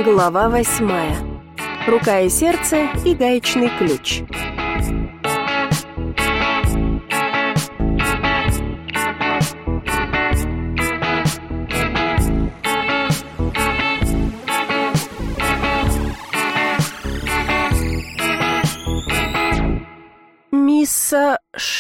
Глава 8. Рука и сердце и гаечный ключ. «Мисса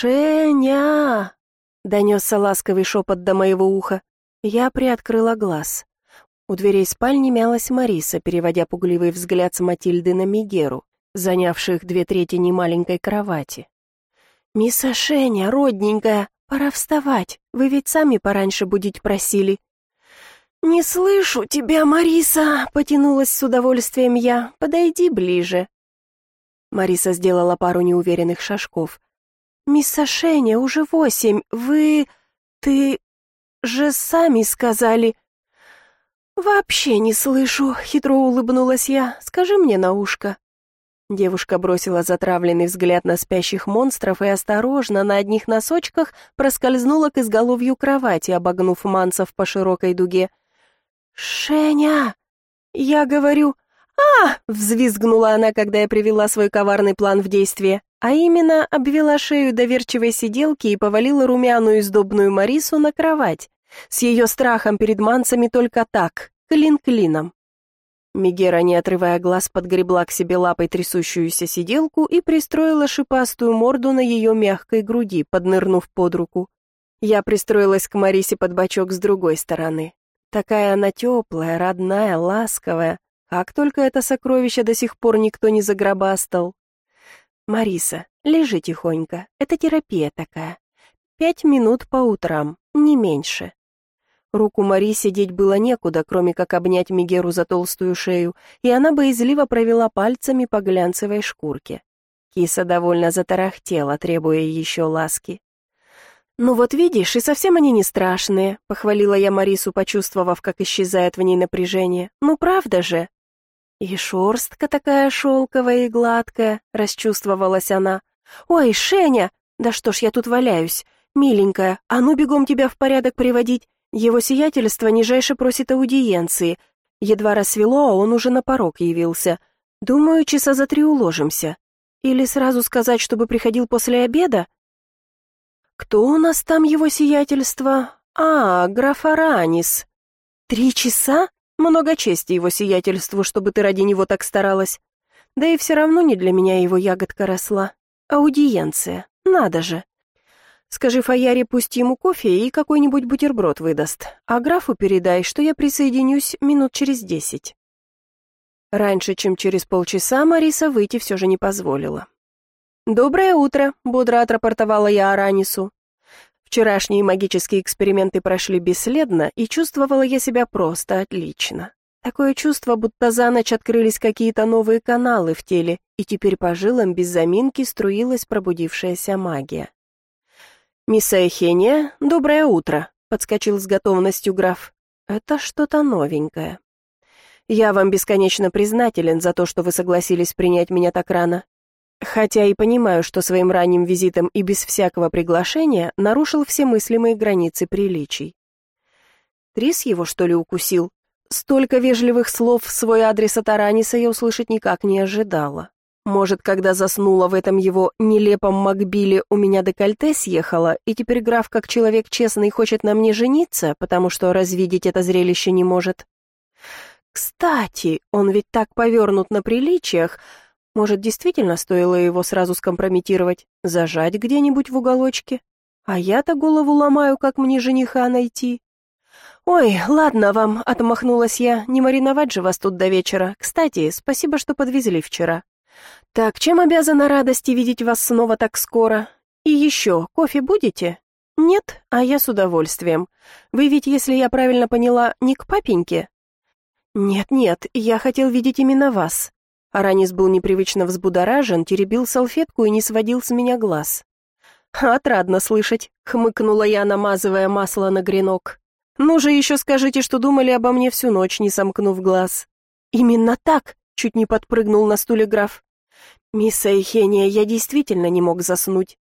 Шеня!» — донесся ласковый шепот до моего уха. Я приоткрыла глаз. У дверей спальни мялась Мариса, переводя пугливый взгляд с Матильды на Мегеру, занявших 2/3 немаленькой кровати. «Мисса Шеня, родненькая, пора вставать, вы ведь сами пораньше будить просили». «Не слышу тебя, Мариса!» — потянулась с удовольствием я. «Подойди ближе». Мариса сделала пару неуверенных шажков. «Мисса Шеня, уже 8, ты же сами сказали...» «Вообще не слышу», — хитро улыбнулась я. «Скажи мне на ушко». Девушка бросила затравленный взгляд на спящих монстров и осторожно, на одних носочках, проскользнула к изголовью кровати, обогнув Мансов по широкой дуге. «Шеня!» Я говорю... взвизгнула она, когда я привела свой коварный план в действие, а именно обвела шею доверчивой сиделки и повалила румяную и сдобную Марису на кровать. С ее страхом перед Мансами только так, клин клином. Мегера, не отрывая глаз, подгребла к себе лапой трясущуюся сиделку и пристроила шипастую морду на ее мягкой груди, поднырнув под руку. Я пристроилась к Марисе под бочок с другой стороны. Такая она теплая, родная, ласковая. Как только это сокровище до сих пор никто не загробастал. «Мариса, лежи тихонько, это терапия такая. 5 минут по утрам, не меньше». Руку Мари сидеть было некуда, кроме как обнять Мегеру за толстую шею, и она боязливо провела пальцами по глянцевой шкурке. Киса довольно затарахтела, требуя еще ласки. «Ну вот видишь, и совсем они не страшные», — похвалила я Марису, почувствовав, как исчезает в ней напряжение. «Ну правда же?» «И шерстка такая шелковая и гладкая», — расчувствовалась она. «Ой, Шеня! Да что ж я тут валяюсь? Миленькая, а ну бегом тебя в порядок приводить. Его сиятельство нижайше просит аудиенции. Едва рассвело, а он уже на порог явился. Думаю, часа за 3 уложимся. Или сразу сказать, чтобы приходил после обеда?» «Кто у нас там его сиятельство? Граф Аранис. 3 часа? Много чести его сиятельству, чтобы ты ради него так старалась. Да и все равно не для меня его ягодка росла. Аудиенция, надо же. Скажи Фаяре, пусть ему кофе и какой-нибудь бутерброд выдаст, а графу передай, что я присоединюсь минут через 10. Раньше, чем через полчаса, Мариса выйти все же не позволила. «Доброе утро», — бодро отрапортовала я Аранису. Вчерашние магические эксперименты прошли бесследно, и чувствовала я себя просто отлично. Такое чувство, будто за ночь открылись какие-то новые каналы в теле, и теперь по жилам без заминки струилась пробудившаяся магия. «Мисс Эхения, доброе утро», — подскочил с готовностью граф. «Это что-то новенькое. Я вам бесконечно признателен за то, что вы согласились принять меня так рано. Хотя и понимаю, что своим ранним визитом и без всякого приглашения нарушил все мыслимые границы приличий. Трис его, что ли, укусил? Столько вежливых слов в свой адрес от Араниса я услышать никак не ожидала. Может, когда заснула в этом его нелепом Макбиле, у меня декольте съехало, и теперь граф, как человек честный, хочет на мне жениться, потому что развидеть это зрелище не может. Кстати, он ведь так повернут на приличиях. Может, действительно стоило его сразу скомпрометировать, зажать где-нибудь в уголочке? А я-то голову ломаю, как мне жениха найти. «Ой, ладно вам», — отмахнулась я, — «не мариновать же вас тут до вечера. Кстати, спасибо, что подвезли вчера. Так, чем обязана радости видеть вас снова так скоро? И еще, кофе будете?» «Нет, а я с удовольствием. Вы ведь, если я правильно поняла, не к папеньке?» «Нет, я хотел видеть именно вас». Аранис был непривычно взбудоражен, теребил салфетку и не сводил с меня глаз. «Отрадно слышать», — хмыкнула я, намазывая масло на гренок. «Ну же еще скажите, что думали обо мне всю ночь, не сомкнув глаз». «Именно так», — чуть не подпрыгнул на стуле граф. «Мисс Эхения, я действительно не мог заснуть».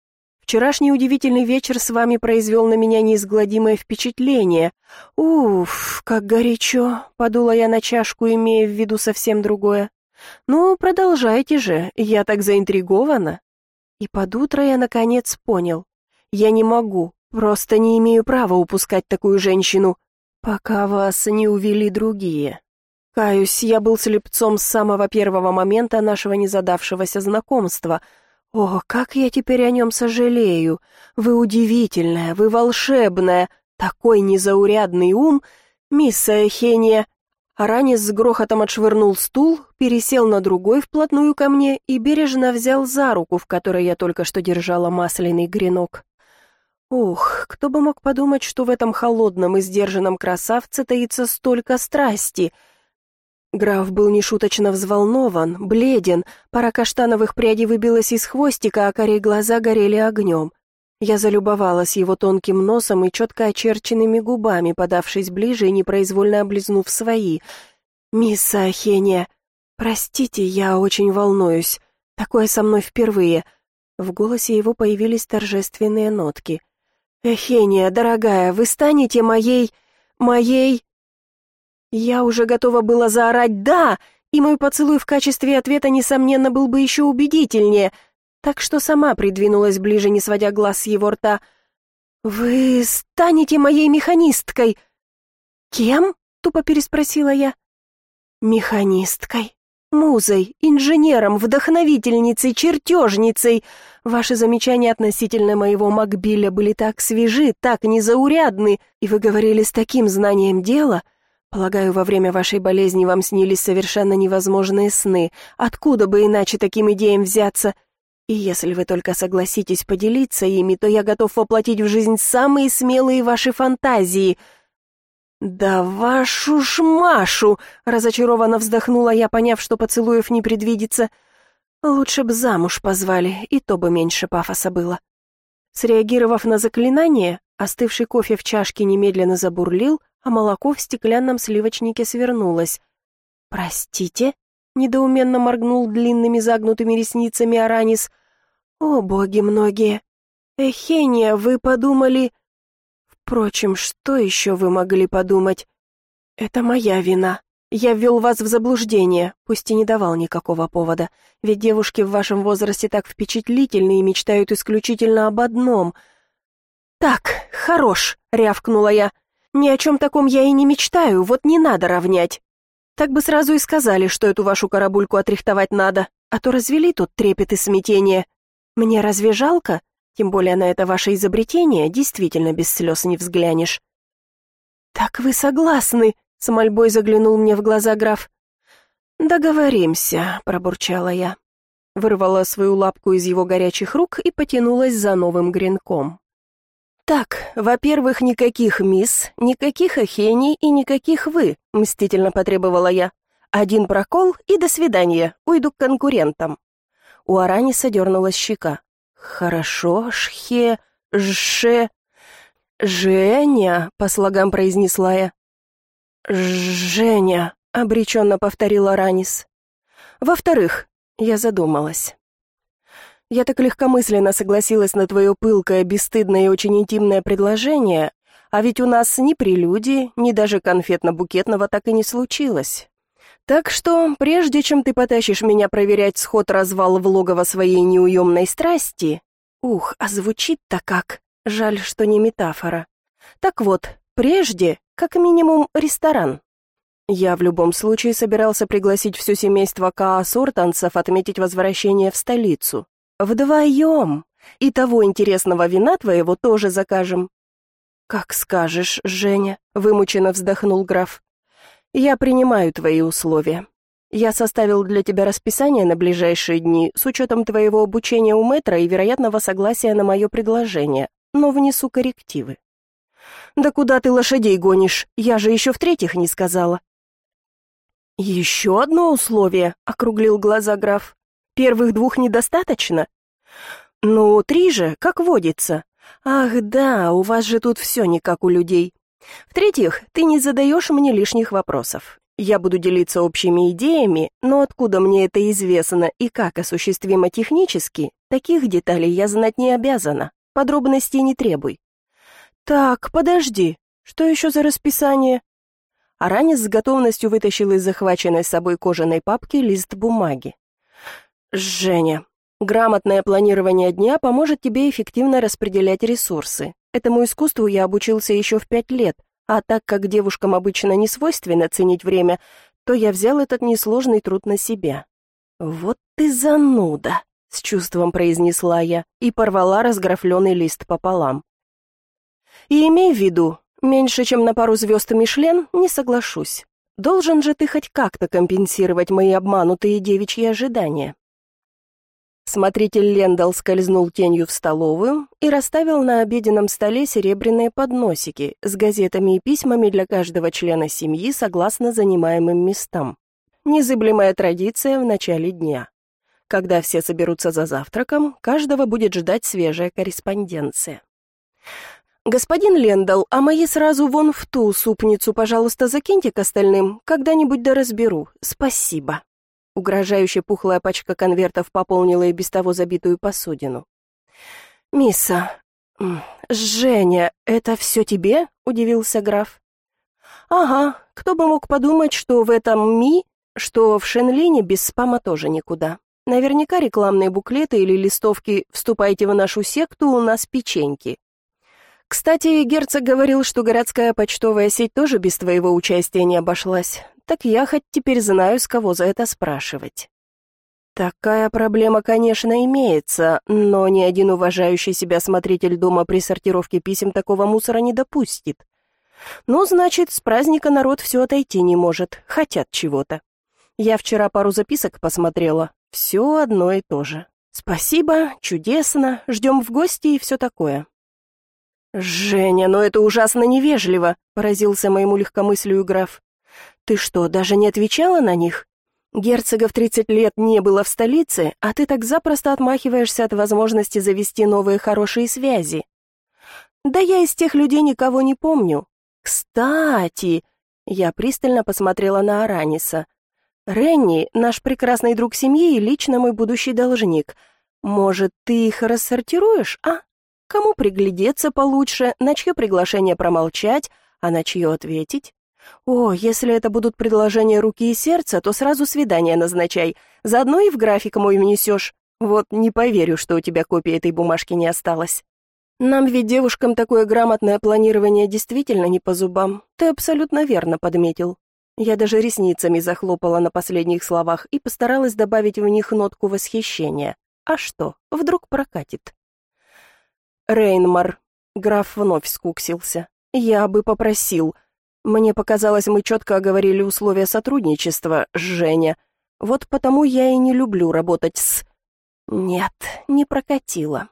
Вчерашний удивительный вечер с вами произвел на меня неизгладимое впечатление. Уф, как горячо!» — подула я на чашку, имея в виду совсем другое. «Ну, продолжайте же, я так заинтригована». И под утро я наконец понял. Я не могу, просто не имею права упускать такую женщину, пока вас не увели другие. Каюсь, я был слепцом с самого первого момента нашего незадавшегося знакомства. О, как я теперь о нем сожалею. Вы удивительная, вы волшебная, такой незаурядный ум, мисс Эхения. Аранис с грохотом отшвырнул стул, пересел на другой вплотную ко мне и бережно взял за руку, в которой я только что держала масляный гренок. Ух, кто бы мог подумать, что в этом холодном и сдержанном красавце таится столько страсти. Граф был нешуточно взволнован, бледен, пара каштановых прядей выбилась из хвостика, а карие глаза горели огнем. Я залюбовалась его тонким носом и четко очерченными губами, подавшись ближе и непроизвольно облизнув свои. «Мисс Ахения, простите, я очень волнуюсь. Такое со мной впервые». В голосе его появились торжественные нотки. «Эхения, дорогая, вы станете моей... Я уже готова была заорать «да», и мой поцелуй в качестве ответа, несомненно, был бы еще убедительнее, так что сама придвинулась ближе, не сводя глаз с его рта. «Вы станете моей механисткой!» «Кем?» — тупо переспросила я. «Механисткой, музой, инженером, вдохновительницей, чертежницей. Ваши замечания относительно моего Макбиля были так свежи, так незаурядны, и вы говорили с таким знанием дела. Полагаю, во время вашей болезни вам снились совершенно невозможные сны. Откуда бы иначе таким идеям взяться? И если вы только согласитесь поделиться ими, то я готов воплотить в жизнь самые смелые ваши фантазии». «Да вашу ж Машу!» — разочарованно вздохнула я, поняв, что поцелуев не предвидится. «Лучше б замуж позвали, и то бы меньше пафоса было». Среагировав на заклинание, остывший кофе в чашке немедленно забурлил, а молоко в стеклянном сливочнике свернулось. «Простите?» — недоуменно моргнул длинными загнутыми ресницами Аранис. «О, боги многие! Эхения, вы подумали...» «Впрочем, что еще вы могли подумать? Это моя вина. Я ввел вас в заблуждение, пусть и не давал никакого повода, ведь девушки в вашем возрасте так впечатлительны и мечтают исключительно об одном». «Так, хорош!» — рявкнула я. «Ни о чем таком я и не мечтаю, вот не надо равнять. Так бы сразу и сказали, что эту вашу карабульку отрихтовать надо, а то развели тут трепет и смятение. Мне разве жалко? Тем более на это ваше изобретение действительно без слез не взглянешь». «Так вы согласны?» — с мольбой заглянул мне в глаза граф. «Договоримся», — пробурчала я. Вырвала свою лапку из его горячих рук и потянулась за новым гренком. «Так, во-первых, никаких мисс, никаких Эхений и никаких вы», — мстительно потребовала я. «Один прокол и до свидания, уйду к конкурентам». У Араниса дернулась щека. «Хорошо, Женя», — по слогам произнесла я. «Женя», — обреченно повторил Аранис. «Во-вторых», — я задумалась. «Я так легкомысленно согласилась на твое пылкое, бесстыдное и очень интимное предложение, а ведь у нас ни прелюдии, ни даже конфетно-букетного так и не случилось. Так что, прежде чем ты потащишь меня проверять сход-развал в логово своей неуемной страсти...» Ух, а звучит-то как... Жаль, что не метафора. Так вот, прежде, как минимум, ресторан. Я в любом случае собирался пригласить все семейство Каас-Ортанцев отметить возвращение в столицу. Вдвоем. И того интересного вина твоего тоже закажем. «Как скажешь, Женя», — вымученно вздохнул граф. «Я принимаю твои условия. Я составил для тебя расписание на ближайшие дни с учетом твоего обучения у мэтра и вероятного согласия на мое предложение, но внесу коррективы». «Да куда ты лошадей гонишь? Я же еще в-третьих не сказала». «Еще одно условие», — округлил глаза граф. «Первых двух недостаточно?» «Ну, 3 же, как водится. Ах да, у вас же тут все не как у людей. В-третьих, ты не задаешь мне лишних вопросов. Я буду делиться общими идеями, но откуда мне это известно и как осуществимо технически, таких деталей я знать не обязана. Подробностей не требуй». «Так, подожди, что еще за расписание?» Аранис с готовностью вытащил из захваченной с собой кожаной папки лист бумаги. «Женя, грамотное планирование дня поможет тебе эффективно распределять ресурсы. Этому искусству я обучился еще в 5 лет, а так как девушкам обычно не свойственно ценить время, то я взял этот несложный труд на себя». «Вот ты зануда», — с чувством произнесла я и порвала разграфленный лист пополам. «И имей в виду, меньше чем на пару звезд Мишлен не соглашусь. Должен же ты хоть как-то компенсировать мои обманутые девичьи ожидания». Смотритель Лендал скользнул тенью в столовую и расставил на обеденном столе серебряные подносики с газетами и письмами для каждого члена семьи согласно занимаемым местам. Незыблемая традиция в начале дня. Когда все соберутся за завтраком, каждого будет ждать свежая корреспонденция. «Господин Лендал, а мои сразу вон в ту супницу, пожалуйста, закиньте к остальным, когда-нибудь да разберу. Спасибо». Угрожающе пухлая пачка конвертов пополнила и без того забитую посудину. «Мисса... Женя, это все тебе?» — удивился граф. «Ага, кто бы мог подумать, что в этом что в Шенлине без спама тоже никуда. Наверняка рекламные буклеты или листовки «Вступайте в нашу секту, у нас печеньки». Кстати, герцог говорил, что городская почтовая сеть тоже без твоего участия не обошлась. Так я хоть теперь знаю, с кого за это спрашивать. Такая проблема, конечно, имеется, но ни один уважающий себя смотритель дома при сортировке писем такого мусора не допустит. Ну, значит, с праздника народ все отойти не может, хотят чего-то. Я вчера пару записок посмотрела, все одно и то же. Спасибо, чудесно, ждем в гости и все такое. «Женя, но это ужасно невежливо», — поразился моему легкомыслию граф. «Ты что, даже не отвечала на них? Герцога в 30 лет не было в столице, а ты так запросто отмахиваешься от возможности завести новые хорошие связи». «Да я из тех людей никого не помню. Кстати...» Я пристально посмотрела на Араниса. «Ренни, наш прекрасный друг семьи и лично мой будущий должник. Может, ты их рассортируешь, а? Кому приглядеться получше, на чье приглашение промолчать, а на чье ответить? О, если это будут предложения руки и сердца, то сразу свидание назначай, заодно и в график мой внесешь. Вот не поверю, что у тебя копии этой бумажки не осталось. Нам ведь девушкам такое грамотное планирование действительно не по зубам. Ты абсолютно верно подметил». Я даже ресницами захлопала на последних словах и постаралась добавить в них нотку восхищения. А что, вдруг прокатит? «Рейнмар», — граф вновь скуксился, — «я бы попросил. Мне показалось, мы четко оговорили условия сотрудничества, Женя. Вот потому я и не люблю работать с...» «Нет, не прокатило».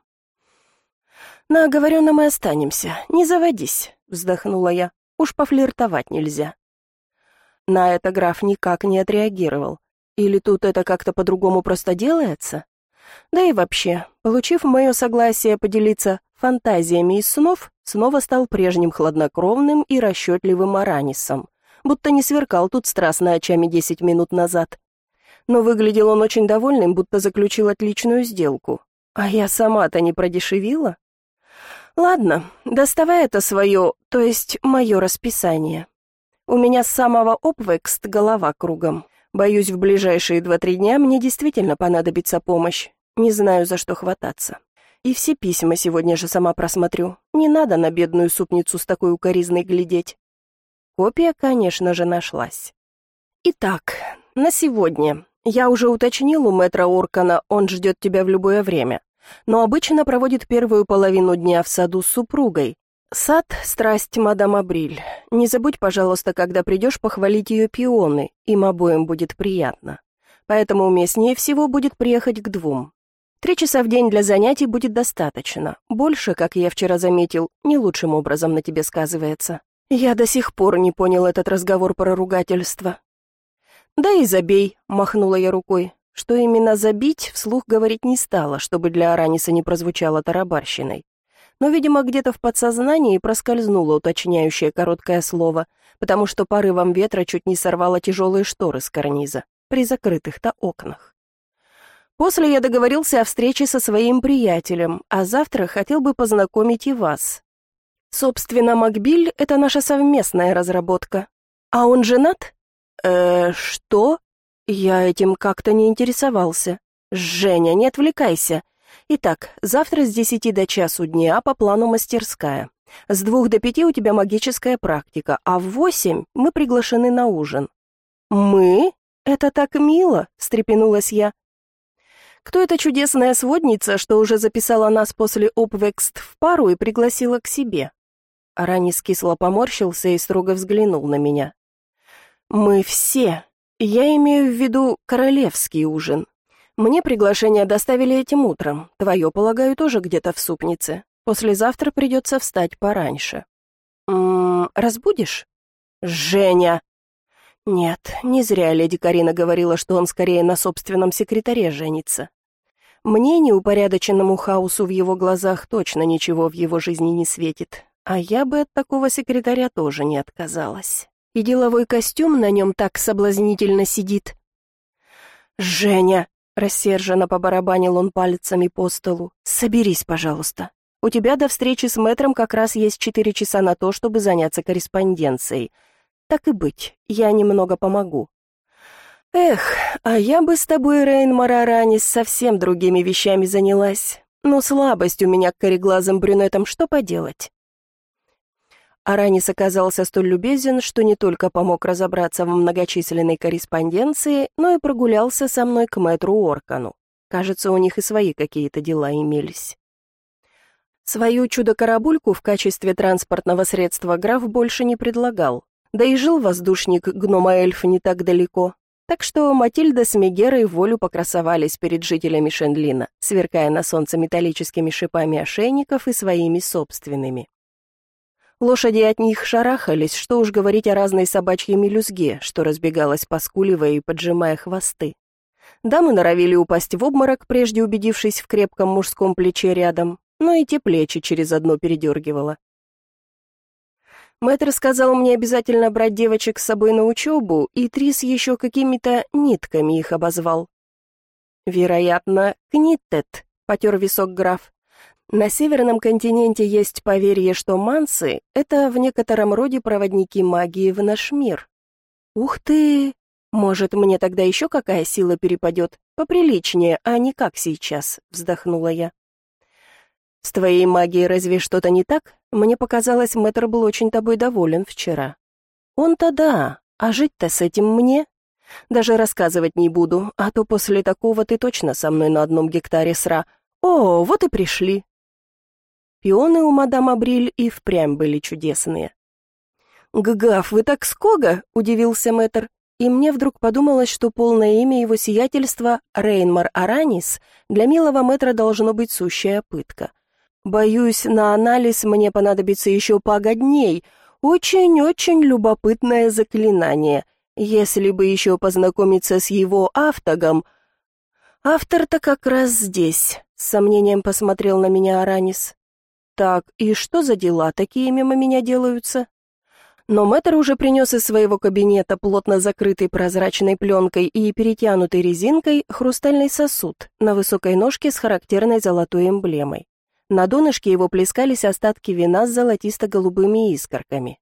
«На оговоренном и останемся, не заводись», — вздохнула я, — «уж пофлиртовать нельзя». На это граф никак не отреагировал. Или тут это как-то по-другому просто делается? Да и вообще, получив мое согласие поделиться фантазиями из снов, снова стал прежним хладнокровным и расчетливым Аранисом, будто не сверкал тут страстно очами 10 минут назад. Но выглядел он очень довольным, будто заключил отличную сделку. А я сама-то не продешевила? Ладно, доставай это свое, то есть мое расписание. У меня с самого обвекст голова кругом. Боюсь, в ближайшие 2-3 дня мне действительно понадобится помощь. Не знаю, за что хвататься. И все письма сегодня же сама просмотрю. Не надо на бедную супницу с такой укоризной глядеть. Копия, конечно же, нашлась. Итак, на сегодня. Я уже уточнил у мэтра Оркана, он ждет тебя в любое время. Но обычно проводит первую половину дня в саду с супругой. Сад — страсть мадам Абриль. Не забудь, пожалуйста, когда придешь, похвалить ее пионы. Им обоим будет приятно. Поэтому уместнее всего будет приехать к 2. 3 часа в день для занятий будет достаточно. Больше, как я вчера заметил, не лучшим образом на тебе сказывается. Я до сих пор не понял этот разговор про ругательство. «Да и забей», — махнула я рукой. Что именно забить, вслух говорить не стала, чтобы для Араниса не прозвучало тарабарщиной. Но, видимо, где-то в подсознании проскользнуло уточняющее короткое слово, потому что порывом ветра чуть не сорвало тяжелые шторы с карниза, при закрытых-то окнах. После я договорился о встрече со своим приятелем, а завтра хотел бы познакомить и вас. Собственно, Макбиль — это наша совместная разработка. А он женат? Что? Я этим как-то не интересовался. Женя, не отвлекайся. Итак, завтра с 10 до часу дня по плану мастерская. С 2 до 5 у тебя магическая практика, а в 8 мы приглашены на ужин. Мы? Это так мило, встрепенулась я. Кто эта чудесная сводница, что уже записала нас после обвекст в пару и пригласила к себе? Аранис кисло поморщился и строго взглянул на меня. Мы все. Я имею в виду королевский ужин. Мне приглашение доставили этим утром. Твое, полагаю, тоже где-то в супнице. Послезавтра придется встать пораньше. Разбудишь? Женя! Нет, не зря леди Карина говорила, что он скорее на собственном секретаре женится. Мне, неупорядоченному хаосу в его глазах, точно ничего в его жизни не светит. А я бы от такого секретаря тоже не отказалась. И деловой костюм на нем так соблазнительно сидит. «Женя!» — рассерженно побарабанил он пальцами по столу. «Соберись, пожалуйста. У тебя до встречи с мэтром как раз есть 4 часа на то, чтобы заняться корреспонденцией. Так и быть, я немного помогу». «Эх, а я бы с тобой, Рейнмар Аранис, совсем другими вещами занялась. Но слабость у меня к кореглазым брюнетам, что поделать?» Аранис оказался столь любезен, что не только помог разобраться в многочисленной корреспонденции, но и прогулялся со мной к мэтру Оркану. Кажется, у них и свои какие-то дела имелись. Свою чудо-карабульку в качестве транспортного средства граф больше не предлагал. Да и жил воздушник гнома-эльф не так далеко. Так что Матильда с Мегерой волю покрасовались перед жителями Шендлина, сверкая на солнце металлическими шипами ошейников и своими собственными. Лошади от них шарахались, что уж говорить о разной собачьей мелюзге, что разбегалась, поскуливая и поджимая хвосты. Дамы норовили упасть в обморок, прежде убедившись в крепком мужском плече рядом, но и те плечи через одно передергивало. Мэтр сказал мне обязательно брать девочек с собой на учебу, и Трис еще какими-то нитками их обозвал. «Вероятно, книттет», — потер висок граф. «На северном континенте есть поверье, что мансы — это в некотором роде проводники магии в наш мир». «Ух ты! Может, мне тогда еще какая сила перепадет? Поприличнее, а не как сейчас», — вздохнула я. «С твоей магией разве что-то не так? Мне показалось, мэтр был очень тобой доволен вчера». «Он-то да, а жить-то с этим мне? Даже рассказывать не буду, а то после такого ты точно со мной на одном гектаре сра. О, вот и пришли». Пионы у мадам Абриль и впрямь были чудесные. «Ггаф, вы так ского?» — удивился мэтр, и мне вдруг подумалось, что полное имя его сиятельства Рейнмар Аранис для милого мэтра должно быть сущая пытка. Боюсь, на анализ мне понадобится еще пара дней. Очень-очень любопытное заклинание. Если бы еще познакомиться с его автогом. Автор-то как раз здесь, с сомнением посмотрел на меня Аранис. Так, и что за дела такие мимо меня делаются? Но мэтр уже принес из своего кабинета плотно закрытый прозрачной пленкой и перетянутой резинкой хрустальный сосуд на высокой ножке с характерной золотой эмблемой. На донышке его плескались остатки вина с золотисто-голубыми искорками.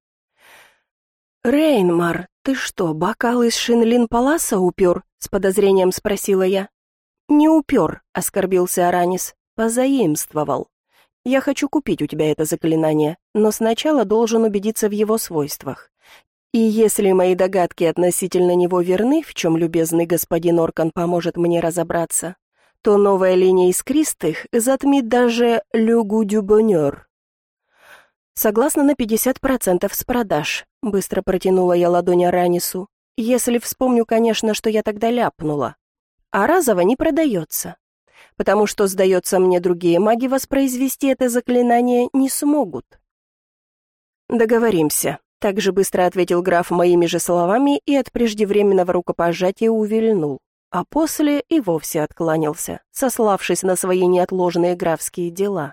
«Рейнмар, ты что, бокал из Шинлин-Паласа упер?» — с подозрением спросила я. «Не упер», — оскорбился Аранис, — «позаимствовал. Я хочу купить у тебя это заклинание, но сначала должен убедиться в его свойствах. И если мои догадки относительно него верны, в чем любезный господин Оркан поможет мне разобраться, то новая линия искристых затмит даже «Люгу дю бонёр». «Согласна на 50% с продаж», — быстро протянула я ладонь Аранису, «если вспомню, конечно, что я тогда ляпнула. А разово не продается, потому что, сдается мне, другие маги воспроизвести это заклинание не смогут». «Договоримся», — так же быстро ответил граф моими же словами и от преждевременного рукопожатия увильнул, а после и вовсе откланялся, сославшись на свои неотложные графские дела.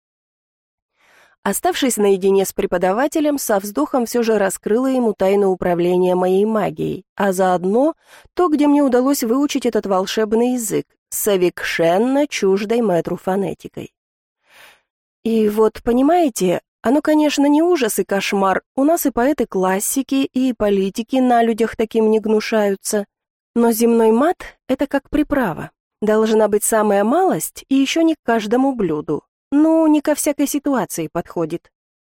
Оставшись наедине с преподавателем, со вздохом все же раскрыла ему тайну управления моей магией, а заодно то, где мне удалось выучить этот волшебный язык, совершенно чуждой мэтру фонетикой. И вот, понимаете, оно, конечно, не ужас и кошмар, у нас и поэты классики, и политики на людях таким не гнушаются, но земной мат — это как приправа. Должна быть самая малость и еще не к каждому блюду, ну, не ко всякой ситуации подходит.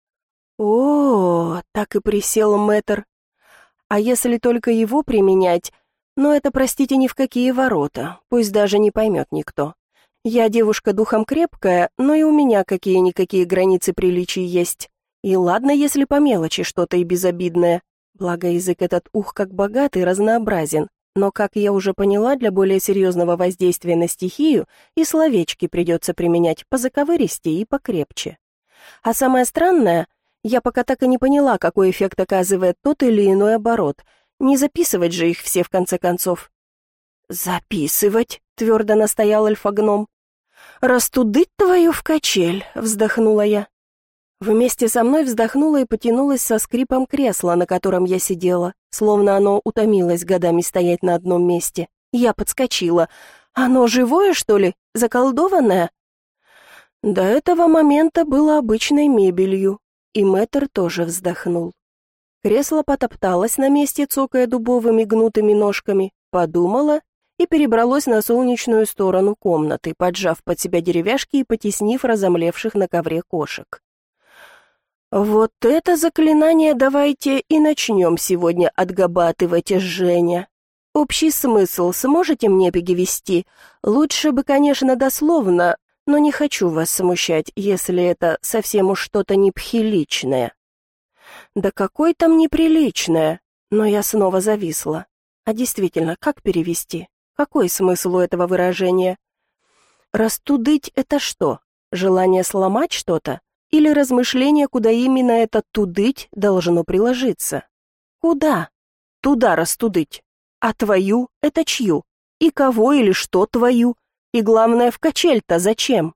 О, так и присел мэтр. А если только его применять, но это, простите, ни в какие ворота, пусть даже не поймет никто. Я девушка духом крепкая, но и у меня какие-никакие границы приличий есть. И ладно, если по мелочи что-то и безобидное. Благо язык этот как богат и разнообразен. Но, как я уже поняла, для более серьезного воздействия на стихию и словечки придется применять позаковыристее и покрепче. А самое странное, я пока так и не поняла, какой эффект оказывает тот или иной оборот. Не записывать же их все в конце концов. «Записывать», — твердо настоял эльфогном. «Растудыть твою в качель», — вздохнула я. Вместе со мной вздохнула и потянулась со скрипом кресла, на котором я сидела, словно оно утомилось годами стоять на одном месте. Я подскочила. «Оно живое, что ли? Заколдованное?» До этого момента было обычной мебелью, и мэтр тоже вздохнул. Кресло потопталось на месте, цокая дубовыми гнутыми ножками, подумала и перебралось на солнечную сторону комнаты, поджав под себя деревяшки и потеснив разомлевших на ковре кошек. «Вот это заклинание давайте и начнем сегодня отгабатывать, Женя. Общий смысл сможете мне перевести? Лучше бы, конечно, дословно, но не хочу вас смущать, если это совсем уж что-то неприличное». «Да какой там неприличное?» Но я снова зависла. А действительно, как перевести? Какой смысл у этого выражения? Растудыть — это что? Желание сломать что-то? Или размышление, куда именно это «тудыть» должно приложиться? Куда? Туда растудыть. А твою — это чью? И кого или что твою? И главное, в качель-то зачем?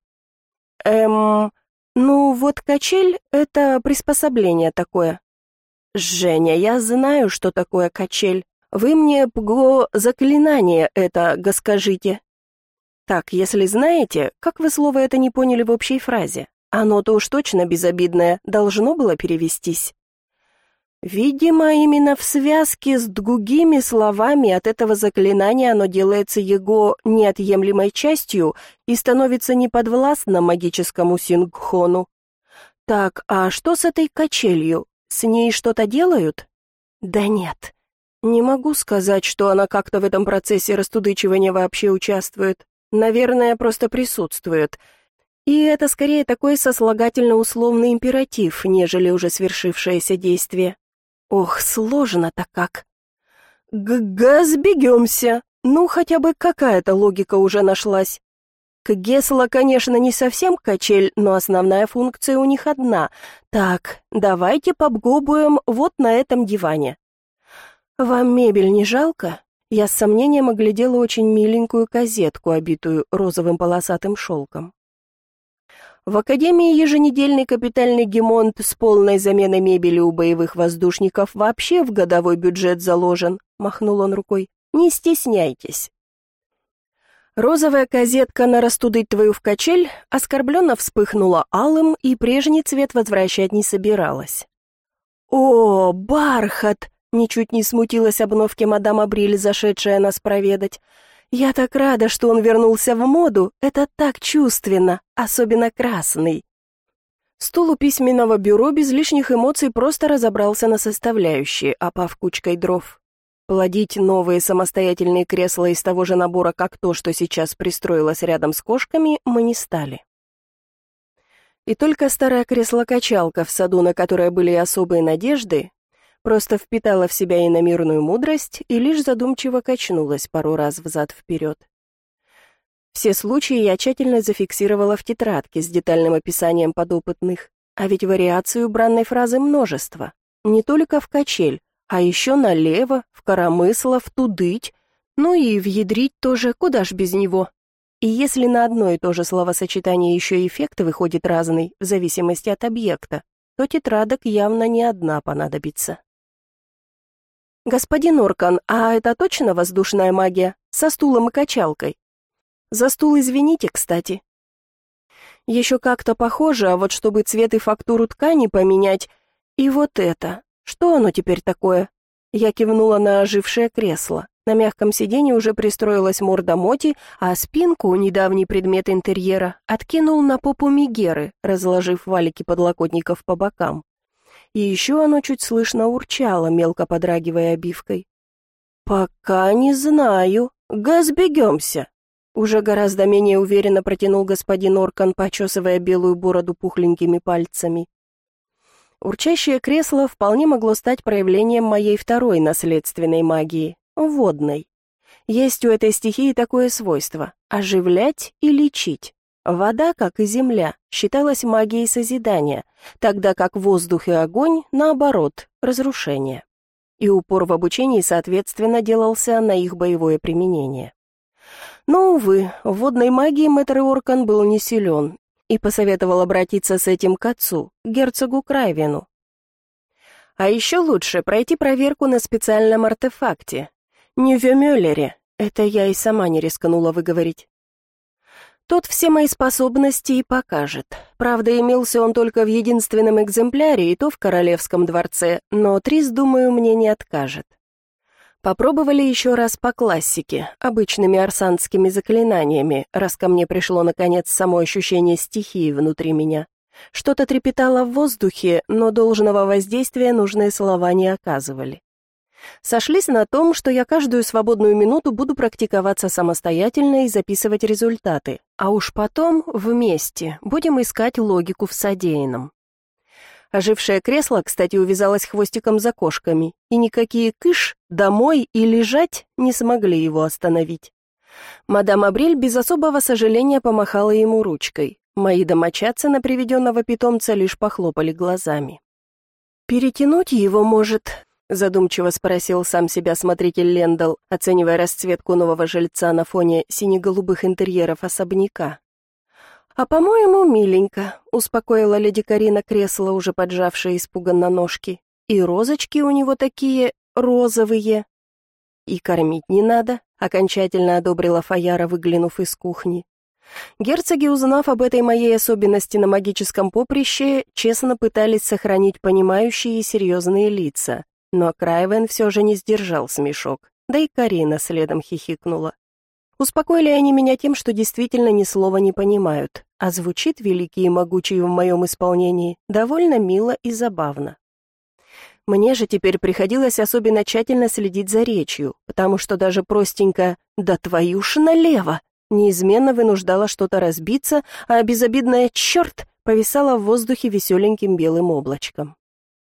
Ну вот качель — это приспособление такое. Женя, я знаю, что такое качель. Вы мне заклинание это скажите. Так, если знаете, как вы слово это не поняли в общей фразе? Оно-то уж точно безобидное, должно было перевестись. Видимо, именно в связке с другими словами от этого заклинания оно делается его неотъемлемой частью и становится неподвластно магическому сингхону. Так, а что с этой качелью? С ней что-то делают? Да нет. Не могу сказать, что она как-то в этом процессе растудычивания вообще участвует. Наверное, просто присутствует. И это скорее такой сослагательно-условный императив, нежели уже свершившееся действие. Ох, сложно-то как. Сбегемся. Ну, хотя бы какая-то логика уже нашлась. Гесла, конечно, не совсем качель, но основная функция у них одна. Так, давайте побгобуем вот на этом диване. «Вам мебель не жалко?» Я с сомнением оглядела очень миленькую козетку, обитую розовым полосатым шелком. В Академии еженедельный капитальный гемонт с полной заменой мебели у боевых воздушников вообще в годовой бюджет заложен, махнул он рукой. Не стесняйтесь. Розовая козетка на растудыть твою в качель оскорбленно вспыхнула алым и прежний цвет возвращать не собиралась. «О, бархат!» Ничуть не смутилась обновке мадам Абриль, зашедшая нас проведать. «Я так рада, что он вернулся в моду, это так чувственно, особенно красный». Стул у письменного бюро без лишних эмоций просто разобрался на составляющие, опав кучкой дров. Плодить новые самостоятельные кресла из того же набора, как то, что сейчас пристроилось рядом с кошками, мы не стали. И только старая кресло-качалка в саду, на которое были особые надежды, просто впитала в себя иномирную мудрость и лишь задумчиво качнулась пару раз взад-вперед. Все случаи я тщательно зафиксировала в тетрадке с детальным описанием подопытных, а ведь вариаций у бранной фразы множество, не только в качель, а еще налево, в коромысло, в тудыть, ну и въедрить тоже, куда ж без него. И если на одно и то же словосочетание еще эффект выходит разный, в зависимости от объекта, то тетрадок явно не одна понадобится. «Господин Оркан, а это точно воздушная магия? Со стулом и качалкой?» За стул извините, кстати. Еще как-то похоже, а вот чтобы цвет и фактуру ткани поменять... И вот это. Что оно теперь такое? Я кивнула на ожившее кресло. На мягком сиденье уже пристроилась морда Моти, а спинку, недавний предмет интерьера, откинул на попу Мегеры, разложив валики подлокотников по бокам. И еще оно чуть слышно урчало, мелко подрагивая обивкой. «Пока не знаю. Газбегемся!» Уже гораздо менее уверенно протянул господин Оркан, почесывая белую бороду пухленькими пальцами. Урчащее кресло вполне могло стать проявлением моей второй наследственной магии — водной. Есть у этой стихии такое свойство — оживлять и лечить. Вода, как и земля, считалась магией созидания, тогда как воздух и огонь, наоборот, разрушение. И упор в обучении, соответственно, делался на их боевое применение. Но, увы, в водной магии мэтр Оркан был не силен и посоветовал обратиться с этим к отцу, герцогу Крайвену. А еще лучше пройти проверку на специальном артефакте. Нювемюллере, это я и сама не рискнула выговорить. Тот все мои способности и покажет. Правда, имелся он только в единственном экземпляре, и то в королевском дворце, но Трис, думаю, мне не откажет. Попробовали еще раз по классике, обычными арсанскими заклинаниями, раз ко мне пришло, наконец, само ощущение стихии внутри меня. Что-то трепетало в воздухе, но должного воздействия нужные слова не оказывали. Сошлись на том, что я каждую свободную минуту буду практиковаться самостоятельно и записывать результаты, а уж потом вместе будем искать логику в содеянном. Ожившее кресло, кстати, увязалось хвостиком за кошками, и никакие кыш, домой и лежать не смогли его остановить. Мадам Абриль без особого сожаления помахала ему ручкой. Мои домочадцы на приведенного питомца лишь похлопали глазами. «Перетянуть его, может?» — задумчиво спросил сам себя смотритель Лендал, оценивая расцветку нового жильца на фоне сине-голубых интерьеров особняка. «А, по-моему, миленько», — успокоила леди Карина кресло, уже поджавшее испуганно ножки. «И розочки у него такие розовые». «И кормить не надо», — окончательно одобрила Фаяра, выглянув из кухни. Герцоги, узнав об этой моей особенности на магическом поприще, честно пытались сохранить понимающие и серьезные лица, но Крайвен все же не сдержал смешок, да и Карина следом хихикнула. Успокоили они меня тем, что действительно ни слова не понимают, а звучит великий и могучий в моем исполнении довольно мило и забавно. Мне же теперь приходилось особенно тщательно следить за речью, потому что даже простенько «да твою ж налево» неизменно вынуждала что-то разбиться, а безобидное «черт» повисало в воздухе веселеньким белым облачком.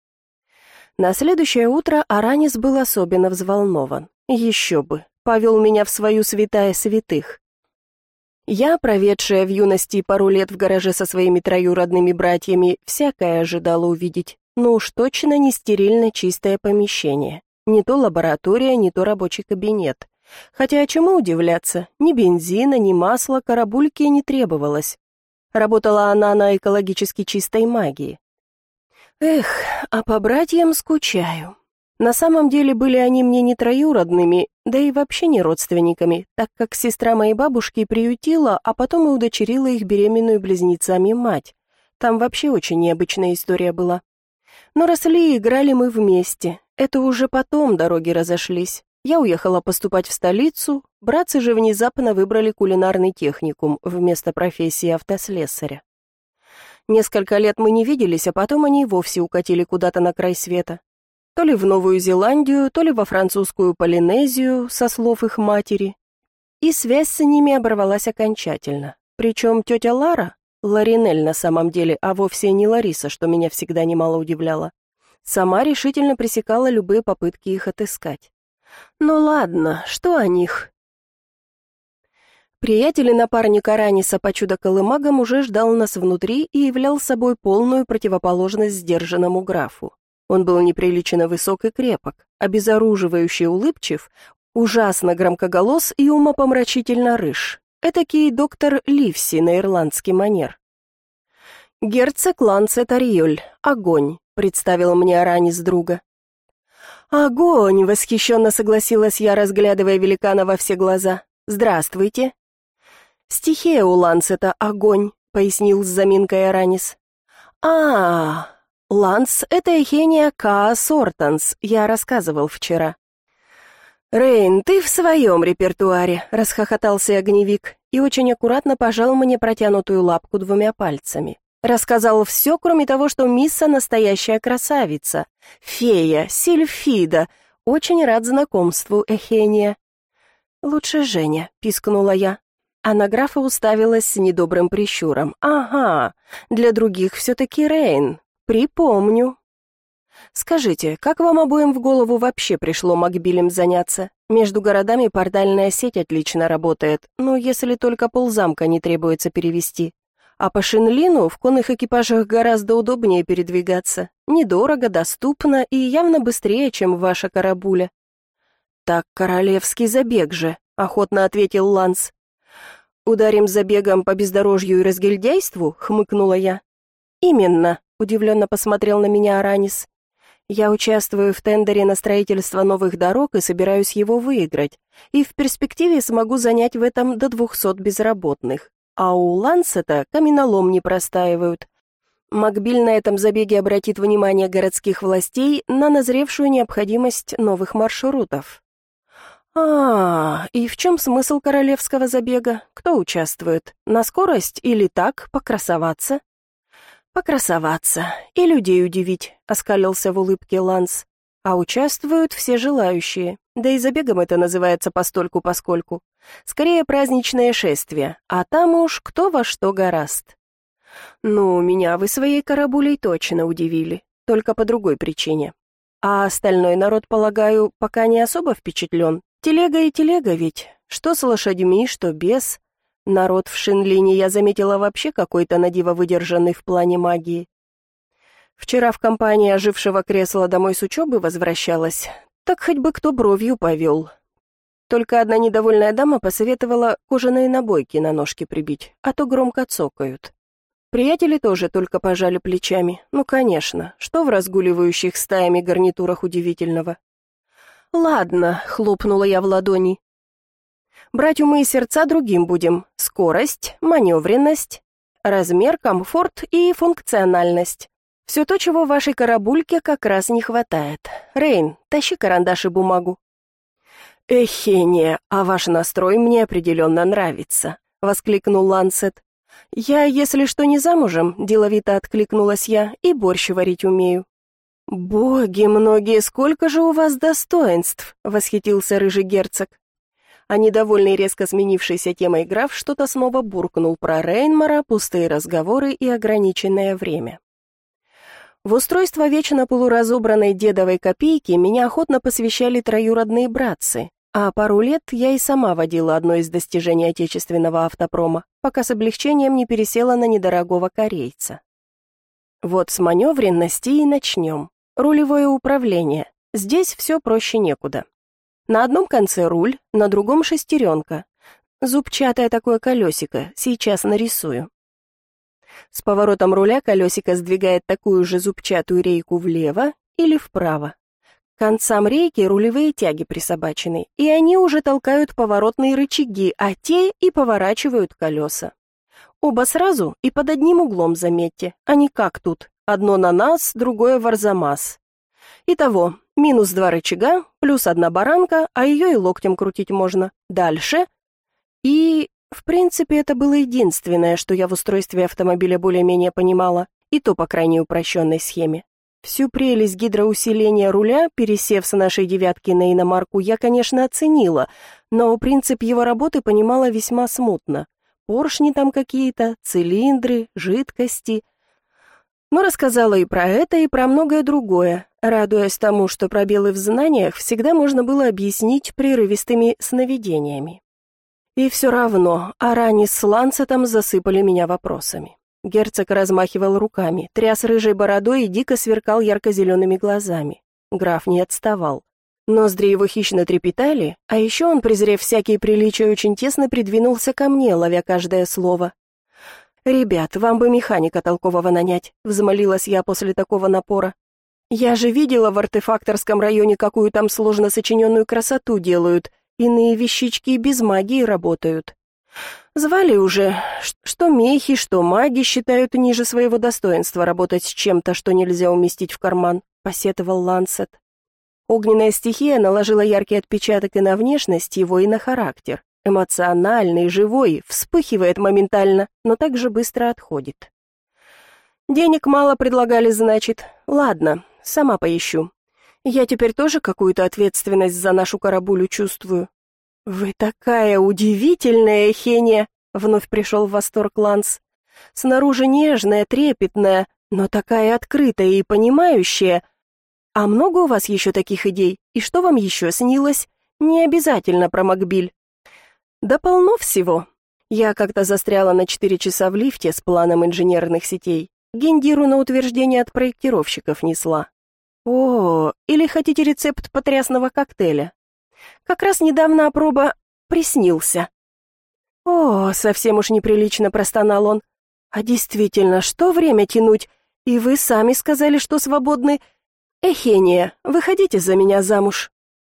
На следующее утро Аранис был особенно взволнован. Еще бы, повел меня в свою святая святых. Я, проведшая в юности пару лет в гараже со своими троюродными братьями, всякое ожидала увидеть, но уж точно не стерильно чистое помещение. Не то лаборатория, не то рабочий кабинет. Хотя чему удивляться, ни бензина, ни масла карабульке не требовалось. Работала она на экологически чистой магии. Эх, а по братьям скучаю. На самом деле были они мне не троюродными, да и вообще не родственниками, так как сестра моей бабушки приютила, а потом и удочерила их беременную близнецами мать. Там вообще очень необычная история была. Но росли и играли мы вместе. Это уже потом дороги разошлись. Я уехала поступать в столицу, братцы же внезапно выбрали кулинарный техникум вместо профессии автослесаря. Несколько лет мы не виделись, а потом они и вовсе укатили куда-то на край света. То ли в Новую Зеландию, то ли во французскую Полинезию, со слов их матери. И связь с ними оборвалась окончательно. Причем тетя Лара, Ларинель на самом деле, а вовсе не Лариса, что меня всегда немало удивляло, сама решительно пресекала любые попытки их отыскать. Ну ладно, что о них? Приятель и напарник Араниса по чудо-колымагам уже ждал нас внутри и являл собой полную противоположность сдержанному графу. Он был неприлично высок и крепок, обезоруживающе улыбчив, ужасно громкоголос и умопомрачительно рыж. Этакий доктор Ливси на ирландский манер. «Герцог Лансет Ариоль, огонь», — представил мне Аранис друга. «Огонь!» — восхищенно согласилась я, разглядывая великана во все глаза. «Здравствуйте!» «Стихия у Лансета — огонь», — пояснил с заминкой Аранис. Ланс — это Эхения Каа Сортанс, я рассказывал вчера». «Рейн, ты в своем репертуаре», — расхохотался огневик и очень аккуратно пожал мне протянутую лапку двумя пальцами. Рассказал все, кроме того, что Мисса настоящая красавица. Фея, Сильфида. Очень рад знакомству, Эхения. «Лучше Женя», — пискнула я. А на графа уставилась с недобрым прищуром. «Ага, для других все-таки Рейн. Припомню». «Скажите, как вам обоим в голову вообще пришло Макбилем заняться? Между городами портальная сеть отлично работает, но если только ползамка не требуется перевести. А по Шинлину в конных экипажах гораздо удобнее передвигаться. Недорого, доступно и явно быстрее, чем ваша карабуля». «Так королевский забег же», — охотно ответил Ланс. «Ударим забегом по бездорожью и разгильдяйству?» — хмыкнула я. «Именно», — удивленно посмотрел на меня Аранис. «Я участвую в тендере на строительство новых дорог и собираюсь его выиграть, и в перспективе смогу занять в этом до 200 безработных. А у Лансета каменолом не простаивают. Макбиль на этом забеге обратит внимание городских властей на назревшую необходимость новых маршрутов». И в чем смысл королевского забега? Кто участвует? На скорость или так, покрасоваться?» «Покрасоваться и людей удивить», — оскалился в улыбке Ланс. «А участвуют все желающие, да и забегом это называется постольку-поскольку. Скорее праздничное шествие, а там уж кто во что горазд». «Ну, меня вы своей карабулей точно удивили, только по другой причине. А остальной народ, полагаю, пока не особо впечатлен. Телега и телега ведь, что с лошадьми, что без. Народ в Шинлине, я заметила, вообще какой-то надиво выдержанный в плане магии. Вчера в компании ожившего кресла домой с учебы возвращалась, так хоть бы кто бровью повел. Только одна недовольная дама посоветовала кожаные набойки на ножки прибить, а то громко цокают. Приятели тоже только пожали плечами. Ну, конечно, что в разгуливающих стаями гарнитурах удивительного? «Ладно», — хлопнула я в ладони. «Брать умы и сердца другим будем. Скорость, маневренность, размер, комфорт и функциональность. Все то, чего вашей карабульке как раз не хватает. Рейн, тащи карандаш и бумагу». «Эхения, а ваш настрой мне определенно нравится», — воскликнул Лансет. «Я, если что, не замужем», — деловито откликнулась я, — «и борщ варить умею». «Боги многие, сколько же у вас достоинств!» — восхитился рыжий герцог. А недовольный резко сменившейся темой граф что-то снова буркнул про Рейнмара, пустые разговоры и ограниченное время. В устройство вечно полуразобранной дедовой копейки меня охотно посвящали троюродные братцы, а пару лет я и сама водила одно из достижений отечественного автопрома, пока с облегчением не пересела на недорогого корейца. Вот с маневренности и начнем. Рулевое управление. Здесь все проще некуда. На одном конце руль, на другом шестеренка. Зубчатое такое колесико, сейчас нарисую. С поворотом руля колесико сдвигает такую же зубчатую рейку влево или вправо. К концам рейки рулевые тяги присобачены, и они уже толкают поворотные рычаги, а те и поворачивают колеса. Оба сразу и под одним углом, заметьте, а не как тут. Одно на нас, другое в арзамас. Итого, -2 рычага, +1 баранка, а ее и локтем крутить можно. Дальше. И, в принципе, это было единственное, что я в устройстве автомобиля более-менее понимала, и то по крайне упрощенной схеме. Всю прелесть гидроусиления руля, пересев с нашей девятки на иномарку, я, конечно, оценила, но принцип его работы понимала весьма смутно. Поршни там какие-то, цилиндры, жидкости. Но рассказала и про это, и про многое другое, радуясь тому, что пробелы в знаниях всегда можно было объяснить прерывистыми сновидениями. И все равно Аранис с Лансетом засыпали меня вопросами. Герцог размахивал руками, тряс рыжей бородой и дико сверкал ярко-зелеными глазами. Граф не отставал. Ноздри его хищно трепетали, а еще он, презрев всякие приличия, очень тесно придвинулся ко мне, ловя каждое слово. «Ребят, вам бы механика толкового нанять», — взмолилась я после такого напора. «Я же видела в артефакторском районе, какую там сложно сочиненную красоту делают. Иные вещички и без магии работают». Звали уже, что мехи, что маги считают ниже своего достоинства работать с чем-то, что нельзя уместить в карман, посетовал Лансет. Огненная стихия наложила яркий отпечаток и на внешность его, и на характер. Эмоциональный, живой, вспыхивает моментально, но также быстро отходит. Денег мало предлагали, значит. Ладно, сама поищу. Я теперь тоже какую-то ответственность за нашу карабулю чувствую. Вы такая удивительная, Эхения, вновь пришел в восторг Ланс. Снаружи нежная, трепетная, но такая открытая и понимающая. А много у вас еще таких идей? И что вам еще снилось? Не обязательно про Макбиль. Да полно всего. Я как-то застряла на 4 часа в лифте с планом инженерных сетей. Гендиру на утверждение от проектировщиков несла. О, или хотите рецепт потрясного коктейля? Как раз недавно опроба приснился. О, совсем уж неприлично простонал он. А действительно, что время тянуть? И вы сами сказали, что свободны. Эхения, выходите за меня замуж.